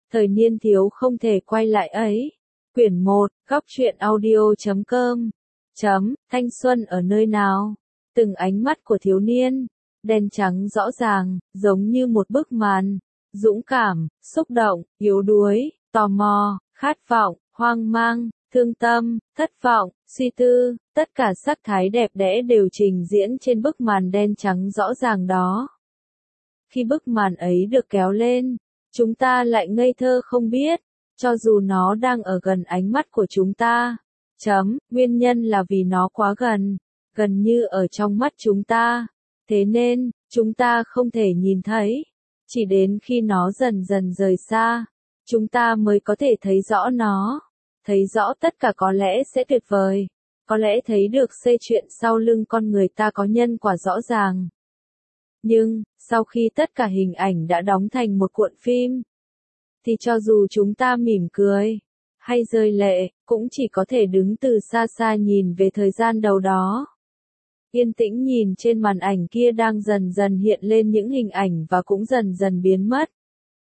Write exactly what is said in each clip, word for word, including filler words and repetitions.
Thời niên thiếu không thể quay lại ấy. Quyển một, góc truyện audio chấm com. Chấm, thanh xuân ở nơi nào? Từng ánh mắt của thiếu niên, đen trắng rõ ràng, giống như một bức màn. Dũng cảm, xúc động, yếu đuối, tò mò, khát vọng, hoang mang, thương tâm, thất vọng, suy tư, tất cả sắc thái đẹp đẽ đều trình diễn trên bức màn đen trắng rõ ràng đó. Khi bức màn ấy được kéo lên, chúng ta lại ngây thơ không biết, cho dù nó đang ở gần ánh mắt của chúng ta. Chấm, nguyên nhân là vì nó quá gần, gần như ở trong mắt chúng ta. Thế nên, chúng ta không thể nhìn thấy. Chỉ đến khi nó dần dần rời xa, chúng ta mới có thể thấy rõ nó. Thấy rõ tất cả có lẽ sẽ tuyệt vời. Có lẽ thấy được xây chuyện sau lưng con người ta có nhân quả rõ ràng. Nhưng, sau khi tất cả hình ảnh đã đóng thành một cuộn phim, thì cho dù chúng ta mỉm cười, hay rơi lệ, cũng chỉ có thể đứng từ xa xa nhìn về thời gian đầu đó. Yên tĩnh nhìn trên màn ảnh kia đang dần dần hiện lên những hình ảnh và cũng dần dần biến mất.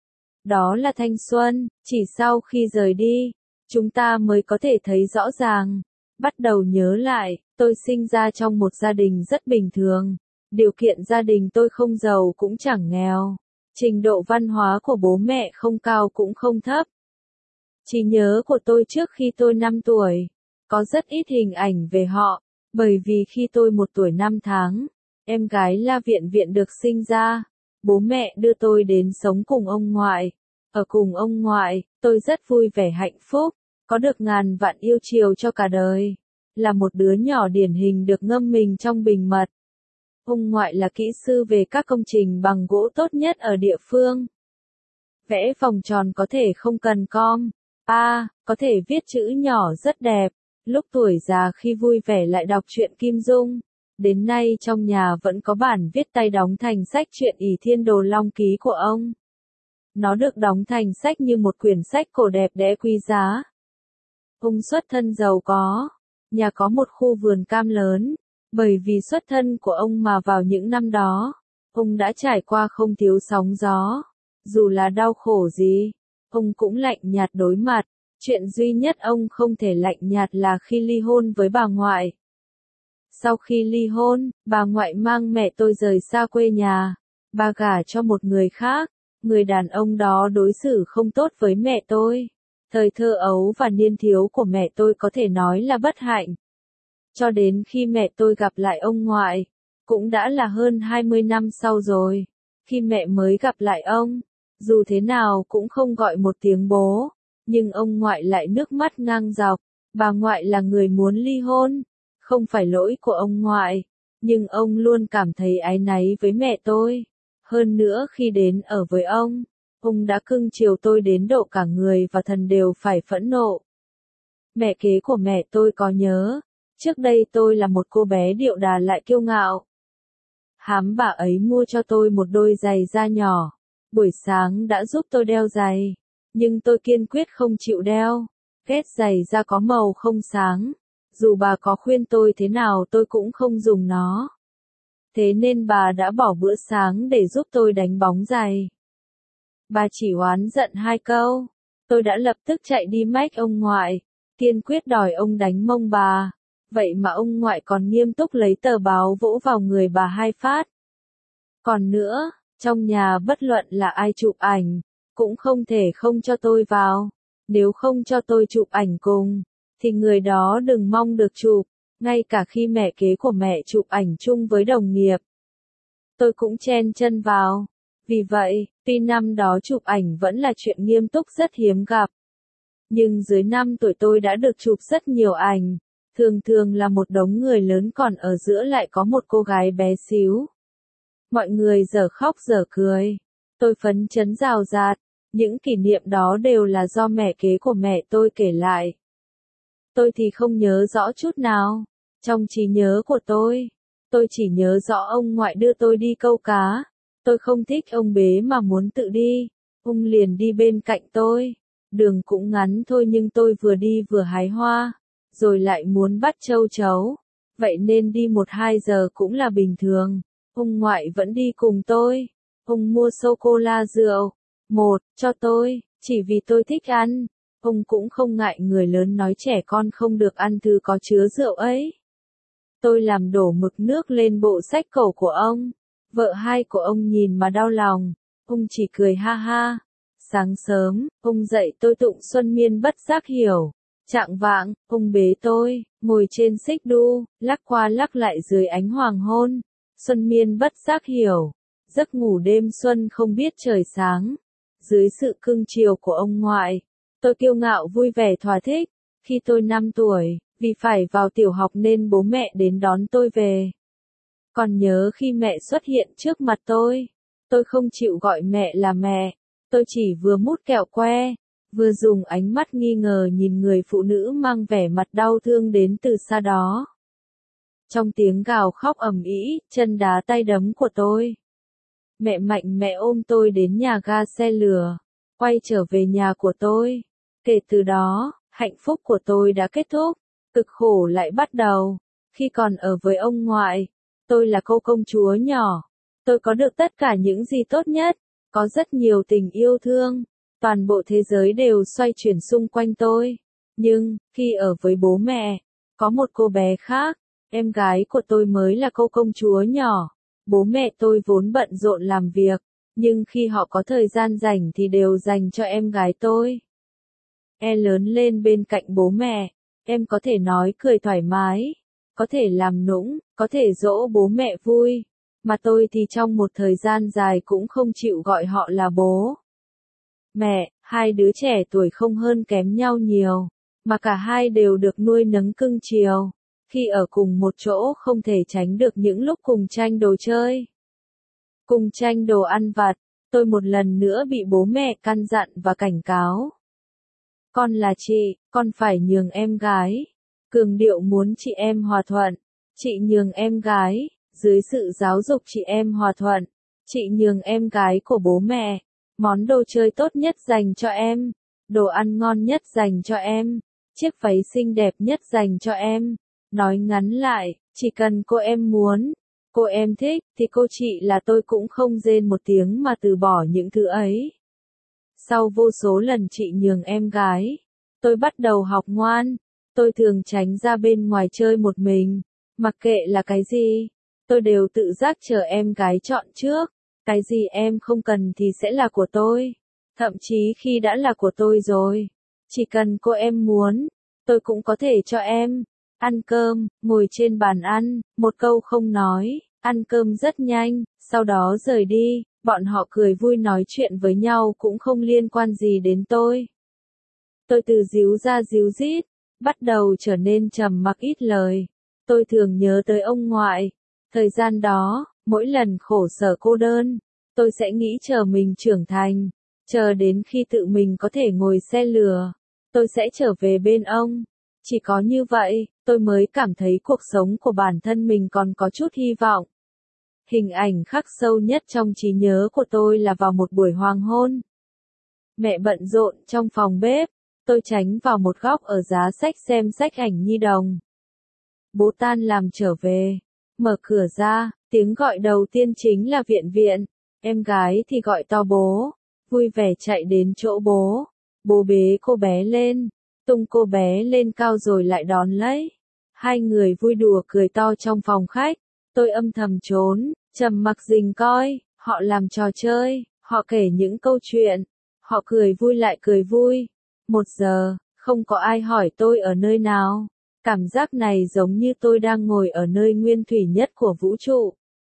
Đó là thanh xuân, chỉ sau khi rời đi, chúng ta mới có thể thấy rõ ràng. Bắt đầu nhớ lại, tôi sinh ra trong một gia đình rất bình thường. Điều kiện gia đình tôi không giàu cũng chẳng nghèo. Trình độ văn hóa của bố mẹ không cao cũng không thấp. Trí nhớ của tôi trước khi tôi năm tuổi, có rất ít hình ảnh về họ, bởi vì khi tôi một tuổi năm tháng, em gái La Viện Viện được sinh ra, bố mẹ đưa tôi đến sống cùng ông ngoại. Ở cùng ông ngoại, tôi rất vui vẻ hạnh phúc, có được ngàn vạn yêu chiều cho cả đời. Là một đứa nhỏ điển hình được ngâm mình trong bình mật. Ông ngoại là kỹ sư về các công trình bằng gỗ tốt nhất ở địa phương. Vẽ vòng tròn có thể không cần com, a, có thể viết chữ nhỏ rất đẹp. Lúc tuổi già khi vui vẻ lại đọc truyện Kim Dung. Đến nay trong nhà vẫn có bản viết tay đóng thành sách truyện ỷ Thiên Đồ Long Ký của ông. Nó được đóng thành sách như một quyển sách cổ đẹp đẽ quý giá. Ông xuất thân giàu có, nhà có một khu vườn cam lớn. Bởi vì xuất thân của ông mà vào những năm đó, ông đã trải qua không thiếu sóng gió. Dù là đau khổ gì, ông cũng lạnh nhạt đối mặt. Chuyện duy nhất ông không thể lạnh nhạt là khi ly hôn với bà ngoại. Sau khi ly hôn, bà ngoại mang mẹ tôi rời xa quê nhà. Bà gả cho một người khác. Người đàn ông đó đối xử không tốt với mẹ tôi. Thời thơ ấu và niên thiếu của mẹ tôi có thể nói là bất hạnh. Cho đến khi mẹ tôi gặp lại ông ngoại, cũng đã là hơn hai mươi năm sau rồi. Khi mẹ mới gặp lại ông, dù thế nào cũng không gọi một tiếng bố, nhưng ông ngoại lại nước mắt ngang dọc. Bà ngoại là người muốn ly hôn, không phải lỗi của ông ngoại, nhưng ông luôn cảm thấy áy náy với mẹ tôi. Hơn nữa khi đến ở với ông, ông đã cưng chiều tôi đến độ cả người và thần đều phải phẫn nộ. Mẹ kế của mẹ tôi có nhớ. Trước đây tôi là một cô bé điệu đà lại kiêu ngạo. Hám bà ấy mua cho tôi một đôi giày da nhỏ. Buổi sáng đã giúp tôi đeo giày. Nhưng tôi kiên quyết không chịu đeo. Ghét giày da có màu không sáng. Dù bà có khuyên tôi thế nào tôi cũng không dùng nó. Thế nên bà đã bỏ bữa sáng để giúp tôi đánh bóng giày. Bà chỉ oán giận hai câu. Tôi đã lập tức chạy đi mách ông ngoại. Kiên quyết đòi ông đánh mông bà. Vậy mà ông ngoại còn nghiêm túc lấy tờ báo vỗ vào người bà hai phát. Còn nữa, trong nhà bất luận là ai chụp ảnh, cũng không thể không cho tôi vào. Nếu không cho tôi chụp ảnh cùng, thì người đó đừng mong được chụp. Ngay cả khi mẹ kế của mẹ chụp ảnh chung với đồng nghiệp, tôi cũng chen chân vào. Vì vậy, tuy năm đó chụp ảnh vẫn là chuyện nghiêm túc rất hiếm gặp. Nhưng dưới năm tuổi tôi đã được chụp rất nhiều ảnh. Thường thường là một đống người lớn còn ở giữa lại có một cô gái bé xíu. Mọi người dở khóc dở cười. Tôi phấn chấn rào rạt. Những kỷ niệm đó đều là do mẹ kế của mẹ tôi kể lại. Tôi thì không nhớ rõ chút nào. Trong trí nhớ của tôi, tôi chỉ nhớ rõ ông ngoại đưa tôi đi câu cá. Tôi không thích ông bế mà muốn tự đi. Ông liền đi bên cạnh tôi. Đường cũng ngắn thôi nhưng tôi vừa đi vừa hái hoa. Rồi lại muốn bắt châu chấu. Vậy nên đi một hai giờ cũng là bình thường. Ông ngoại vẫn đi cùng tôi. Ông mua sô-cô-la rượu. Một, cho tôi. Chỉ vì tôi thích ăn, ông cũng không ngại người lớn nói trẻ con không được ăn thứ có chứa rượu ấy. Tôi làm đổ mực nước lên bộ sách cổ của ông. Vợ hai của ông nhìn mà đau lòng, ông chỉ cười ha ha. Sáng sớm, ông dậy tôi tụng Xuân Miên bất giác hiểu. Chạng vạng, ông bế tôi, ngồi trên xích đu, lắc qua lắc lại dưới ánh hoàng hôn. Xuân Miên bất giác hiểu. Giấc ngủ đêm xuân không biết trời sáng. Dưới sự cưng chiều của ông ngoại, tôi kiêu ngạo vui vẻ thỏa thích. Khi tôi năm tuổi, vì phải vào tiểu học nên bố mẹ đến đón tôi về. Còn nhớ khi mẹ xuất hiện trước mặt tôi, tôi không chịu gọi mẹ là mẹ, tôi chỉ vừa mút kẹo que, vừa dùng ánh mắt nghi ngờ nhìn người phụ nữ mang vẻ mặt đau thương đến từ xa đó. Trong tiếng gào khóc ầm ĩ, chân đá tay đấm của tôi, mẹ mạnh mẽ ôm tôi đến nhà ga xe lửa, quay trở về nhà của tôi. Kể từ đó, hạnh phúc của tôi đã kết thúc, cực khổ lại bắt đầu. Khi còn ở với ông ngoại, tôi là cô công chúa nhỏ. Tôi có được tất cả những gì tốt nhất, có rất nhiều tình yêu thương, toàn bộ thế giới đều xoay chuyển xung quanh tôi. Nhưng, khi ở với bố mẹ, có một cô bé khác, em gái của tôi mới là cô công chúa nhỏ. Bố mẹ tôi vốn bận rộn làm việc, nhưng khi họ có thời gian rảnh thì đều dành cho em gái tôi. E lớn lên bên cạnh bố mẹ, em có thể nói cười thoải mái, có thể làm nũng, có thể dỗ bố mẹ vui, mà tôi thì trong một thời gian dài cũng không chịu gọi họ là bố. Mẹ, hai đứa trẻ tuổi không hơn kém nhau nhiều, mà cả hai đều được nuôi nấng cưng chiều. Khi ở cùng một chỗ không thể tránh được những lúc cùng tranh đồ chơi, cùng tranh đồ ăn vặt, tôi một lần nữa bị bố mẹ căn dặn và cảnh cáo. Con là chị, con phải nhường em gái. Cường điệu muốn chị em hòa thuận. Chị nhường em gái, dưới sự giáo dục chị em hòa thuận. Chị nhường em gái của bố mẹ. Món đồ chơi tốt nhất dành cho em. Đồ ăn ngon nhất dành cho em. Chiếc váy xinh đẹp nhất dành cho em. Nói ngắn lại, chỉ cần cô em muốn, cô em thích, thì cô chị là tôi cũng không rên một tiếng mà từ bỏ những thứ ấy. Sau vô số lần chị nhường em gái, tôi bắt đầu học ngoan. Tôi thường tránh ra bên ngoài chơi một mình. Mặc kệ là cái gì, tôi đều tự giác chờ em gái chọn trước. Cái gì em không cần thì sẽ là của tôi. Thậm chí khi đã là của tôi rồi, chỉ cần cô em muốn, tôi cũng có thể cho em. Ăn cơm, ngồi trên bàn ăn, một câu không nói, ăn cơm rất nhanh, sau đó rời đi. Bọn họ cười vui nói chuyện với nhau cũng không liên quan gì đến tôi. Tôi từ díu ra díu dít, bắt đầu trở nên trầm mặc ít lời. Tôi thường nhớ tới ông ngoại. Thời gian đó, mỗi lần khổ sở cô đơn, tôi sẽ nghĩ chờ mình trưởng thành, chờ đến khi tự mình có thể ngồi xe lửa, tôi sẽ trở về bên ông. Chỉ có như vậy, tôi mới cảm thấy cuộc sống của bản thân mình còn có chút hy vọng. Hình ảnh khắc sâu nhất trong trí nhớ của tôi là vào một buổi hoàng hôn. Mẹ bận rộn trong phòng bếp, tôi tránh vào một góc ở giá sách xem sách ảnh nhi đồng. Bố tan làm trở về, mở cửa ra, tiếng gọi đầu tiên chính là Viện Viện, em gái thì gọi to bố, vui vẻ chạy đến chỗ bố. Bố bế cô bé lên, tung cô bé lên cao rồi lại đón lấy. Hai người vui đùa cười to trong phòng khách, tôi âm thầm trốn, trầm mặc rình coi, họ làm trò chơi, họ kể những câu chuyện, họ cười vui lại cười vui. Một giờ, không có ai hỏi tôi ở nơi nào. Cảm giác này giống như tôi đang ngồi ở nơi nguyên thủy nhất của vũ trụ.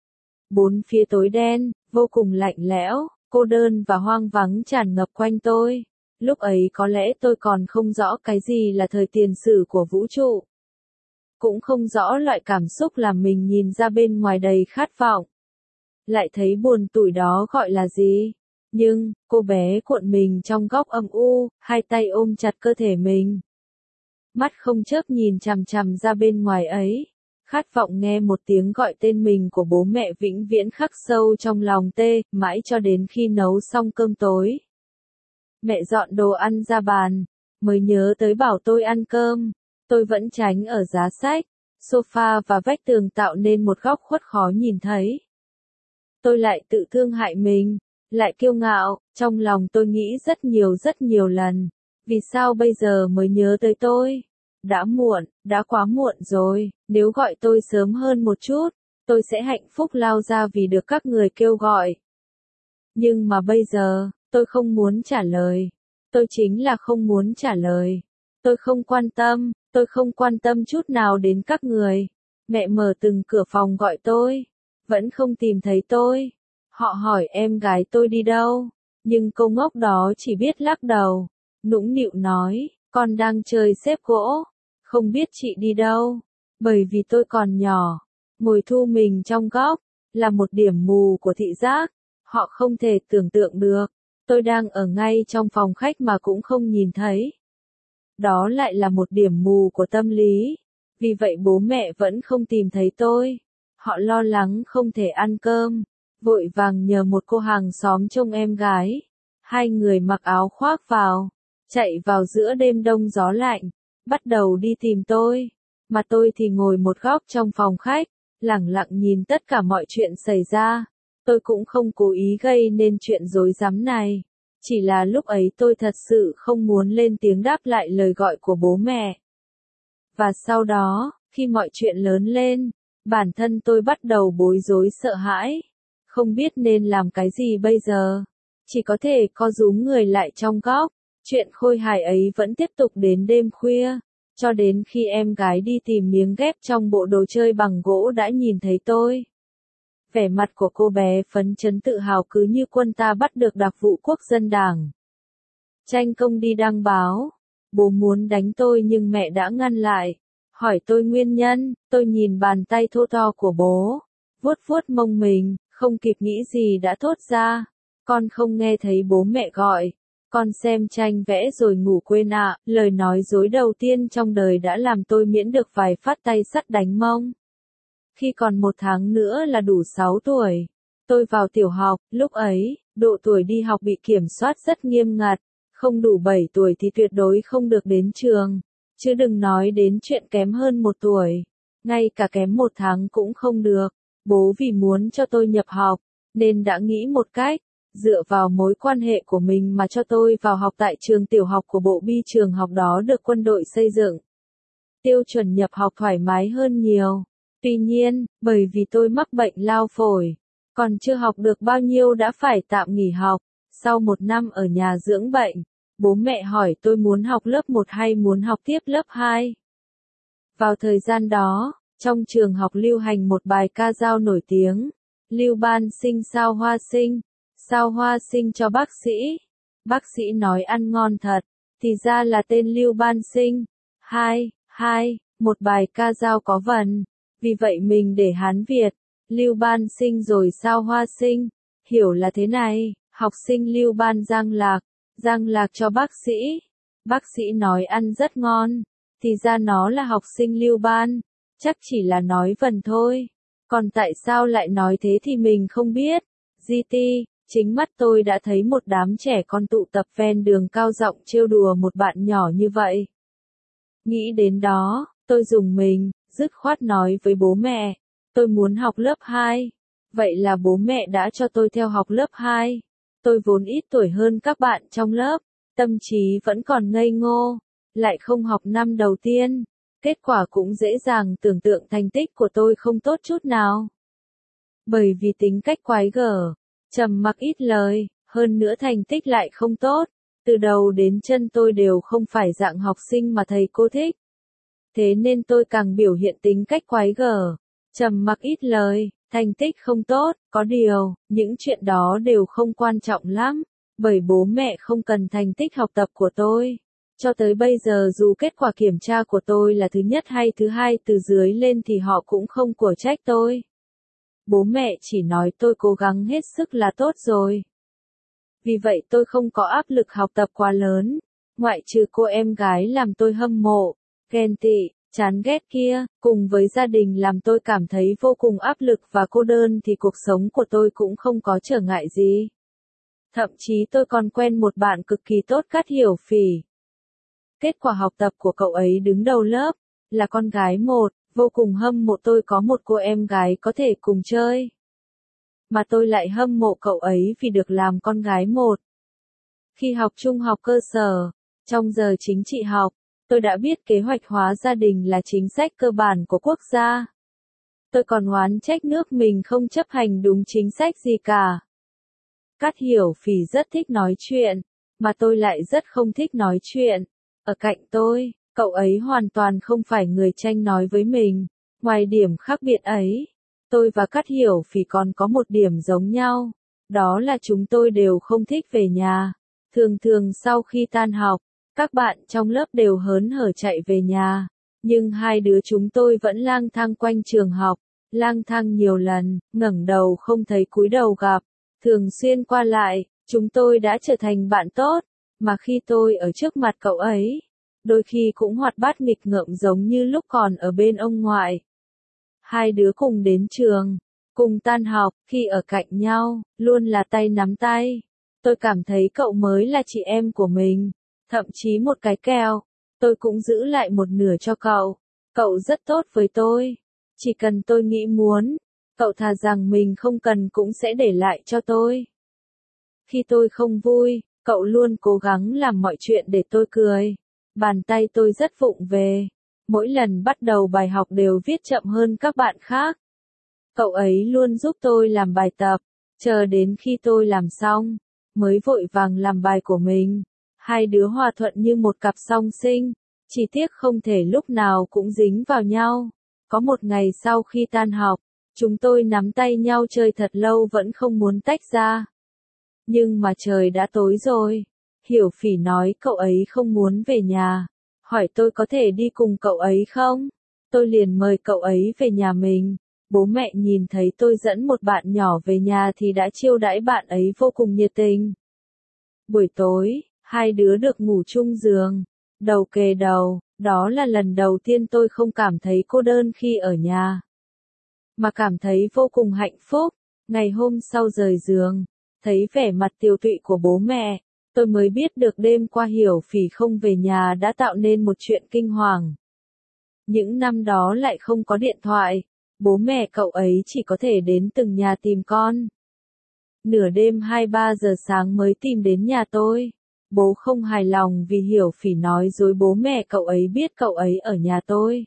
Bốn phía tối đen, vô cùng lạnh lẽo, cô đơn và hoang vắng tràn ngập quanh tôi. Lúc ấy có lẽ tôi còn không rõ cái gì là thời tiền sử của vũ trụ. Cũng không rõ loại cảm xúc làm mình nhìn ra bên ngoài đầy khát vọng. Lại thấy buồn tủi đó gọi là gì. Nhưng, cô bé cuộn mình trong góc âm u, hai tay ôm chặt cơ thể mình. Mắt không chớp nhìn chằm chằm ra bên ngoài ấy. Khát vọng nghe một tiếng gọi tên mình của bố mẹ vĩnh viễn khắc sâu trong lòng tê, mãi cho đến khi nấu xong cơm tối. Mẹ dọn đồ ăn ra bàn, mới nhớ tới bảo tôi ăn cơm. Tôi vẫn tránh ở giá sách, sofa và vách tường tạo nên một góc khuất khó nhìn thấy. Tôi lại tự thương hại mình, lại kiêu ngạo, trong lòng tôi nghĩ rất nhiều rất nhiều lần. Vì sao bây giờ mới nhớ tới tôi? Đã muộn, đã quá muộn rồi, nếu gọi tôi sớm hơn một chút, tôi sẽ hạnh phúc lao ra vì được các người kêu gọi. Nhưng mà bây giờ, tôi không muốn trả lời. Tôi chính là không muốn trả lời. Tôi không quan tâm, tôi không quan tâm chút nào đến các người. Mẹ mở từng cửa phòng gọi tôi, vẫn không tìm thấy tôi. Họ hỏi em gái tôi đi đâu, nhưng cô ngốc đó chỉ biết lắc đầu, nũng nịu nói, con đang chơi xếp gỗ, không biết chị đi đâu. Bởi vì tôi còn nhỏ, ngồi thu mình trong góc, là một điểm mù của thị giác, họ không thể tưởng tượng được, tôi đang ở ngay trong phòng khách mà cũng không nhìn thấy. Đó lại là một điểm mù của tâm lý, vì vậy bố mẹ vẫn không tìm thấy tôi. Họ lo lắng không thể ăn cơm, vội vàng nhờ một cô hàng xóm trông em gái. Hai người mặc áo khoác vào, chạy vào giữa đêm đông gió lạnh, bắt đầu đi tìm tôi. Mà tôi thì ngồi một góc trong phòng khách, lẳng lặng nhìn tất cả mọi chuyện xảy ra. Tôi cũng không cố ý gây nên chuyện rối rắm này. Chỉ là lúc ấy tôi thật sự không muốn lên tiếng đáp lại lời gọi của bố mẹ. Và sau đó, khi mọi chuyện lớn lên, bản thân tôi bắt đầu bối rối sợ hãi. Không biết nên làm cái gì bây giờ. Chỉ có thể co rúm người lại trong góc. Chuyện khôi hài ấy vẫn tiếp tục đến đêm khuya. Cho đến khi em gái đi tìm miếng ghép trong bộ đồ chơi bằng gỗ đã nhìn thấy tôi. Vẻ mặt của cô bé phấn chấn tự hào cứ như quân ta bắt được đặc vụ quốc dân đảng. Tranh công đi đăng báo. Bố muốn đánh tôi nhưng mẹ đã ngăn lại. Hỏi tôi nguyên nhân, tôi nhìn bàn tay thô to của bố. Vuốt vuốt mông mình, không kịp nghĩ gì đã thốt ra. Con không nghe thấy bố mẹ gọi. Con xem tranh vẽ rồi ngủ quên ạ. Lời nói dối đầu tiên trong đời đã làm tôi miễn được vài phát tay sắt đánh mông. Khi còn một tháng nữa là đủ sáu tuổi, tôi vào tiểu học, lúc ấy, độ tuổi đi học bị kiểm soát rất nghiêm ngặt, không đủ bảy tuổi thì tuyệt đối không được đến trường, chứ đừng nói đến chuyện kém hơn một tuổi, ngay cả kém một tháng cũng không được. Bố vì muốn cho tôi nhập học, nên đã nghĩ một cách, dựa vào mối quan hệ của mình mà cho tôi vào học tại trường tiểu học của bộ bi trường học đó được quân đội xây dựng. Tiêu chuẩn nhập học thoải mái hơn nhiều. Tuy nhiên, bởi vì tôi mắc bệnh lao phổi, còn chưa học được bao nhiêu đã phải tạm nghỉ học. Sau một năm ở nhà dưỡng bệnh, bố mẹ hỏi tôi muốn học lớp một hay muốn học tiếp lớp hai. Vào thời gian đó, trong trường học lưu hành một bài ca dao nổi tiếng, Lưu Ban Sinh sao hoa sinh, sao hoa sinh cho bác sĩ. Bác sĩ nói ăn ngon thật, thì ra là tên Lưu Ban Sinh. Hai, hai, một bài ca dao có vần. Vì vậy mình để Hán Việt, Lưu Ban Sinh rồi sao hoa sinh, hiểu là thế này, học sinh Lưu Ban giang lạc, giang lạc cho bác sĩ. Bác sĩ nói ăn rất ngon, thì ra nó là học sinh Lưu Ban, chắc chỉ là nói vần thôi. Còn tại sao lại nói thế thì mình không biết. giê tê, chính mắt tôi đã thấy một đám trẻ con tụ tập ven đường cao giọng trêu đùa một bạn nhỏ như vậy. Nghĩ đến đó, tôi rùng mình. Dứt khoát nói với bố mẹ, tôi muốn học lớp hai. Vậy là bố mẹ đã cho tôi theo học lớp hai. Tôi vốn ít tuổi hơn các bạn trong lớp, tâm trí vẫn còn ngây ngô, lại không học năm đầu tiên. Kết quả cũng dễ dàng tưởng tượng thành tích của tôi không tốt chút nào. Bởi vì tính cách quái gở, trầm mặc ít lời, hơn nữa thành tích lại không tốt. Từ đầu đến chân tôi đều không phải dạng học sinh mà thầy cô thích. Thế nên tôi càng biểu hiện tính cách quái gở, trầm mặc ít lời, thành tích không tốt. Có điều, những chuyện đó đều không quan trọng lắm, bởi bố mẹ không cần thành tích học tập của tôi. Cho tới bây giờ dù kết quả kiểm tra của tôi là thứ nhất hay thứ hai từ dưới lên thì họ cũng không của trách tôi. Bố mẹ chỉ nói tôi cố gắng hết sức là tốt rồi. Vì vậy tôi không có áp lực học tập quá lớn, ngoại trừ cô em gái làm tôi hâm mộ, ghen tị, chán ghét kia, cùng với gia đình làm tôi cảm thấy vô cùng áp lực và cô đơn thì cuộc sống của tôi cũng không có trở ngại gì. Thậm chí tôi còn quen một bạn cực kỳ tốt Cát Hiểu Phỉ. Kết quả học tập của cậu ấy đứng đầu lớp, là con gái một, vô cùng hâm mộ tôi có một cô em gái có thể cùng chơi. mà tôi lại hâm mộ cậu ấy vì được làm con gái một. Khi học trung học cơ sở, trong giờ chính trị học, tôi đã biết kế hoạch hóa gia đình là chính sách cơ bản của quốc gia. Tôi còn oán trách nước mình không chấp hành đúng chính sách gì cả. Cát Hiểu Phỉ rất thích nói chuyện, mà tôi lại rất không thích nói chuyện. Ở cạnh tôi, cậu ấy hoàn toàn không phải người tranh nói với mình. Ngoài điểm khác biệt ấy, tôi và Cát Hiểu Phỉ còn có một điểm giống nhau. Đó là chúng tôi đều không thích về nhà. Thường thường sau khi tan học, các bạn trong lớp đều hớn hở chạy về nhà. Nhưng hai đứa chúng tôi vẫn lang thang quanh trường học. Lang thang nhiều lần, ngẩng đầu không thấy cúi đầu gặp. Thường xuyên qua lại, chúng tôi đã trở thành bạn tốt. Mà khi tôi ở trước mặt cậu ấy, đôi khi cũng hoạt bát nghịch ngợm giống như lúc còn ở bên ông ngoại. Hai đứa cùng đến trường, cùng tan học, khi ở cạnh nhau, luôn là tay nắm tay. Tôi cảm thấy cậu mới là chị em của mình. Thậm chí một cái kẹo, tôi cũng giữ lại một nửa cho cậu. Cậu rất tốt với tôi. Chỉ cần tôi nghĩ muốn, cậu thà rằng mình không cần cũng sẽ để lại cho tôi. Khi tôi không vui, cậu luôn cố gắng làm mọi chuyện để tôi cười. Bàn tay tôi rất vụng về. Mỗi lần bắt đầu bài học đều viết chậm hơn các bạn khác. Cậu ấy luôn giúp tôi làm bài tập, chờ đến khi tôi làm xong, mới vội vàng làm bài của mình. Hai đứa hòa thuận như một cặp song sinh, chỉ tiếc không thể lúc nào cũng dính vào nhau. Có một ngày sau khi tan học, chúng tôi nắm tay nhau chơi thật lâu vẫn không muốn tách ra. Nhưng mà trời đã tối rồi. Hiểu Phỉ nói cậu ấy không muốn về nhà. Hỏi tôi có thể đi cùng cậu ấy không? Tôi liền mời cậu ấy về nhà mình. Bố mẹ nhìn thấy tôi dẫn một bạn nhỏ về nhà thì đã chiêu đãi bạn ấy vô cùng nhiệt tình. Buổi tối, hai đứa được ngủ chung giường, đầu kề đầu. Đó là lần đầu tiên tôi không cảm thấy cô đơn khi ở nhà, mà cảm thấy vô cùng hạnh phúc. Ngày hôm sau rời giường, thấy vẻ mặt tiều tụy của bố mẹ, tôi mới biết được đêm qua Hiểu Phỉ không về nhà đã tạo nên một chuyện kinh hoàng. Những năm đó lại không có điện thoại, bố mẹ cậu ấy chỉ có thể đến từng nhà tìm con. Nửa đêm hai ba giờ sáng mới tìm đến nhà tôi. Bố không hài lòng vì Hiểu Phỉ nói dối bố mẹ cậu ấy biết cậu ấy ở nhà tôi.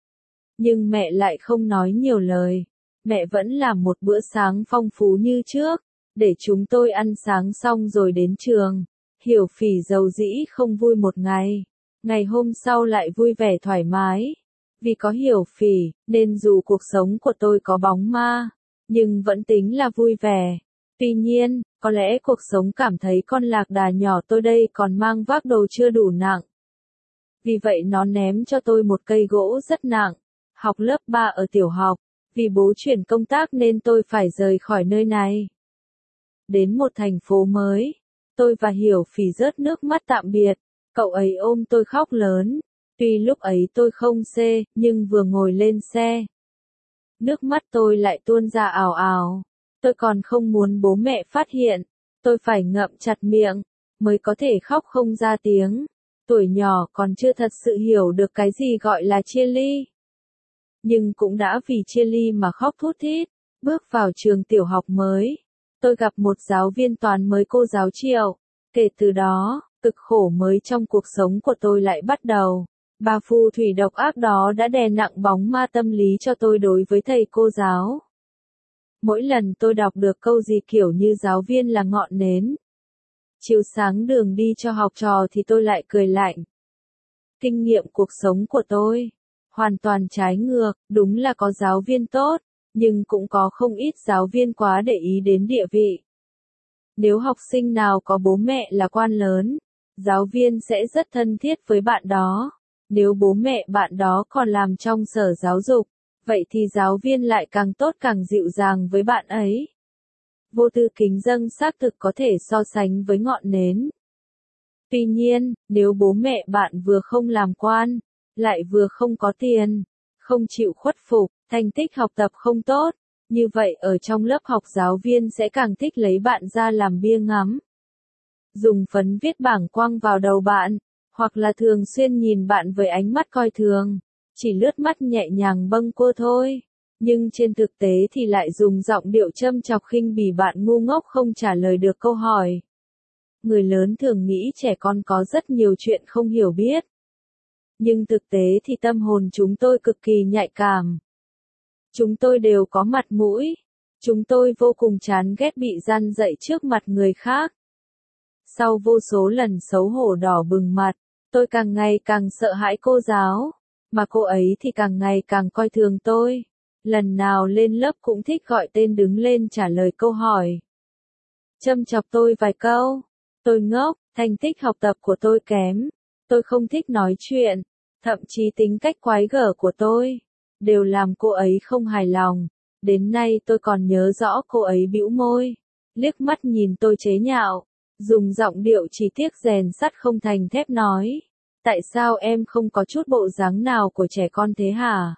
Nhưng mẹ lại không nói nhiều lời. Mẹ vẫn làm một bữa sáng phong phú như trước, để chúng tôi ăn sáng xong rồi đến trường. Hiểu Phỉ dầu dĩ không vui một ngày. Ngày hôm sau lại vui vẻ thoải mái. Vì có Hiểu Phỉ, nên dù cuộc sống của tôi có bóng ma, nhưng vẫn tính là vui vẻ. Tuy nhiên, có lẽ cuộc sống cảm thấy con lạc đà nhỏ tôi đây còn mang vác đồ chưa đủ nặng. Vì vậy nó ném cho tôi một cây gỗ rất nặng. Học lớp ba ở tiểu học, vì bố chuyển công tác nên tôi phải rời khỏi nơi này. Đến một thành phố mới, tôi và Hiểu Phỉ rớt nước mắt tạm biệt. Cậu ấy ôm tôi khóc lớn. Tuy lúc ấy tôi không xê, nhưng vừa ngồi lên xe, nước mắt tôi lại tuôn ra ào ào. Tôi còn không muốn bố mẹ phát hiện. Tôi phải ngậm chặt miệng, mới có thể khóc không ra tiếng. Tuổi nhỏ còn chưa thật sự hiểu được cái gì gọi là chia ly. Nhưng cũng đã vì chia ly mà khóc thút thít. Bước vào trường tiểu học mới, tôi gặp một giáo viên toán mới, cô giáo Triệu. Kể từ đó, cực khổ mới trong cuộc sống của tôi lại bắt đầu. Bà phù thủy độc ác đó đã đè nặng bóng ma tâm lý cho tôi đối với thầy cô giáo. Mỗi lần tôi đọc được câu gì kiểu như giáo viên là ngọn nến, chiếu sáng đường đi cho học trò thì tôi lại cười lạnh. Kinh nghiệm cuộc sống của tôi hoàn toàn trái ngược. Đúng là có giáo viên tốt, nhưng cũng có không ít giáo viên quá để ý đến địa vị. Nếu học sinh nào có bố mẹ là quan lớn, giáo viên sẽ rất thân thiết với bạn đó. Nếu bố mẹ bạn đó còn làm trong sở giáo dục, vậy thì giáo viên lại càng tốt càng dịu dàng với bạn ấy. Vô tư kính dâng xác thực có thể so sánh với ngọn nến. Tuy nhiên, nếu bố mẹ bạn vừa không làm quan, lại vừa không có tiền, không chịu khuất phục, thành tích học tập không tốt, như vậy ở trong lớp học giáo viên sẽ càng thích lấy bạn ra làm bia ngắm. Dùng phấn viết bảng quăng vào đầu bạn, hoặc là thường xuyên nhìn bạn với ánh mắt coi thường, chỉ lướt mắt nhẹ nhàng bâng quơ thôi. Nhưng trên thực tế thì lại dùng giọng điệu châm chọc khinh bỉ bạn ngu ngốc không trả lời được câu hỏi. Người lớn thường nghĩ trẻ con có rất nhiều chuyện không hiểu biết. Nhưng thực tế thì tâm hồn chúng tôi cực kỳ nhạy cảm. Chúng tôi đều có mặt mũi. Chúng tôi vô cùng chán ghét bị gian dạy trước mặt người khác. Sau vô số lần xấu hổ đỏ bừng mặt, tôi càng ngày càng sợ hãi cô giáo, mà cô ấy thì càng ngày càng coi thường tôi. Lần nào lên lớp cũng thích gọi tên đứng lên trả lời câu hỏi. Châm chọc tôi vài câu. Tôi ngốc, thành tích học tập của tôi kém. Tôi không thích nói chuyện. Thậm chí tính cách quái gở của tôi đều làm cô ấy không hài lòng. Đến nay tôi còn nhớ rõ cô ấy bĩu môi, liếc mắt nhìn tôi chế nhạo, dùng giọng điệu chỉ tiếc rèn sắt không thành thép nói. Tại sao em không có chút bộ dáng nào của trẻ con thế hả?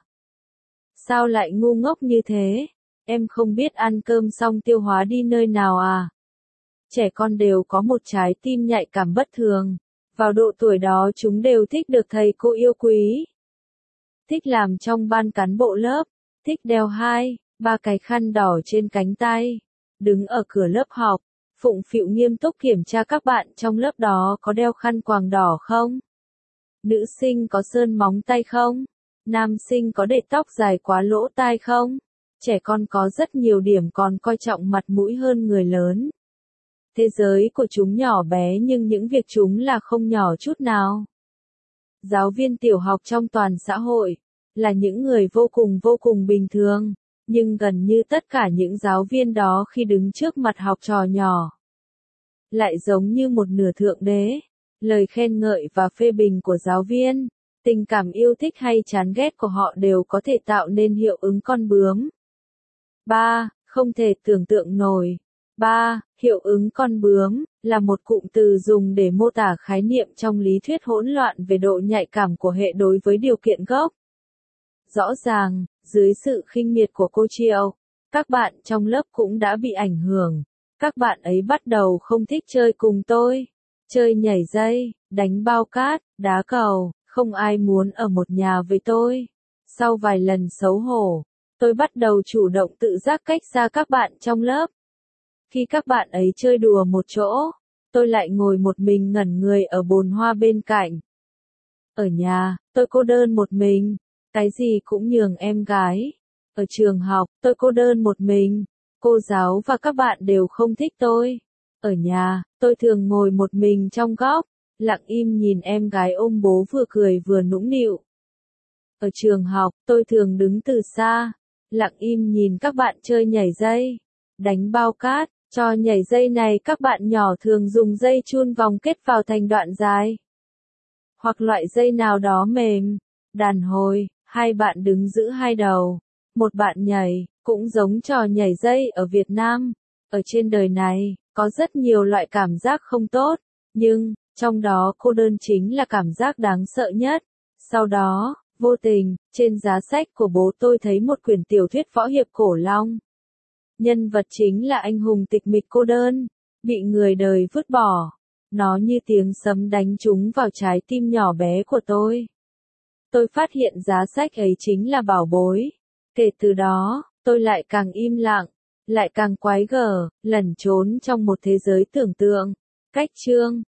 Sao lại ngu ngốc như thế? Em không biết ăn cơm xong tiêu hóa đi nơi nào à? Trẻ con đều có một trái tim nhạy cảm bất thường. Vào độ tuổi đó chúng đều thích được thầy cô yêu quý. Thích làm trong ban cán bộ lớp. Thích đeo hai, ba cái khăn đỏ trên cánh tay. Đứng ở cửa lớp học, phụng phịu nghiêm túc kiểm tra các bạn trong lớp đó có đeo khăn quàng đỏ không? Nữ sinh có sơn móng tay không? Nam sinh có để tóc dài quá lỗ tai không? Trẻ con có rất nhiều điểm còn coi trọng mặt mũi hơn người lớn. Thế giới của chúng nhỏ bé nhưng những việc chúng là không nhỏ chút nào. Giáo viên tiểu học trong toàn xã hội là những người vô cùng vô cùng bình thường, nhưng gần như tất cả những giáo viên đó khi đứng trước mặt học trò nhỏ lại giống như một nửa thượng đế. Lời khen ngợi và phê bình của giáo viên, tình cảm yêu thích hay chán ghét của họ đều có thể tạo nên hiệu ứng con bướm. ba. Không thể tưởng tượng nổi. ba. Hiệu ứng con bướm là một cụm từ dùng để mô tả khái niệm trong lý thuyết hỗn loạn về độ nhạy cảm của hệ đối với điều kiện gốc. Rõ ràng, dưới sự khinh miệt của cô Triệu, các bạn trong lớp cũng đã bị ảnh hưởng. Các bạn ấy bắt đầu không thích chơi cùng tôi. Chơi nhảy dây, đánh bao cát, đá cầu, không ai muốn ở một nhà với tôi. Sau vài lần xấu hổ, tôi bắt đầu chủ động tự giác cách xa các bạn trong lớp. Khi các bạn ấy chơi đùa một chỗ, tôi lại ngồi một mình ngẩn người ở bồn hoa bên cạnh. Ở nhà, tôi cô đơn một mình, cái gì cũng nhường em gái. Ở trường học, tôi cô đơn một mình, cô giáo và các bạn đều không thích tôi. Ở nhà, tôi thường ngồi một mình trong góc, lặng im nhìn em gái ôm bố vừa cười vừa nũng nịu. Ở trường học, tôi thường đứng từ xa, lặng im nhìn các bạn chơi nhảy dây, đánh bao cát. Trò nhảy dây này các bạn nhỏ thường dùng dây chun vòng kết vào thành đoạn dài, hoặc loại dây nào đó mềm, đàn hồi, hai bạn đứng giữ hai đầu, một bạn nhảy, cũng giống trò nhảy dây ở Việt Nam. Ở trên đời này, có rất nhiều loại cảm giác không tốt, nhưng, trong đó cô đơn chính là cảm giác đáng sợ nhất. Sau đó, vô tình, trên giá sách của bố tôi thấy một quyển tiểu thuyết võ hiệp cổ long. Nhân vật chính là anh hùng tịch mịch cô đơn, bị người đời vứt bỏ. Nó như tiếng sấm đánh trúng vào trái tim nhỏ bé của tôi. Tôi phát hiện giá sách ấy chính là bảo bối. Kể từ đó, tôi lại càng im lặng, lại càng quái gở, lẩn trốn trong một thế giới tưởng tượng. Cách chương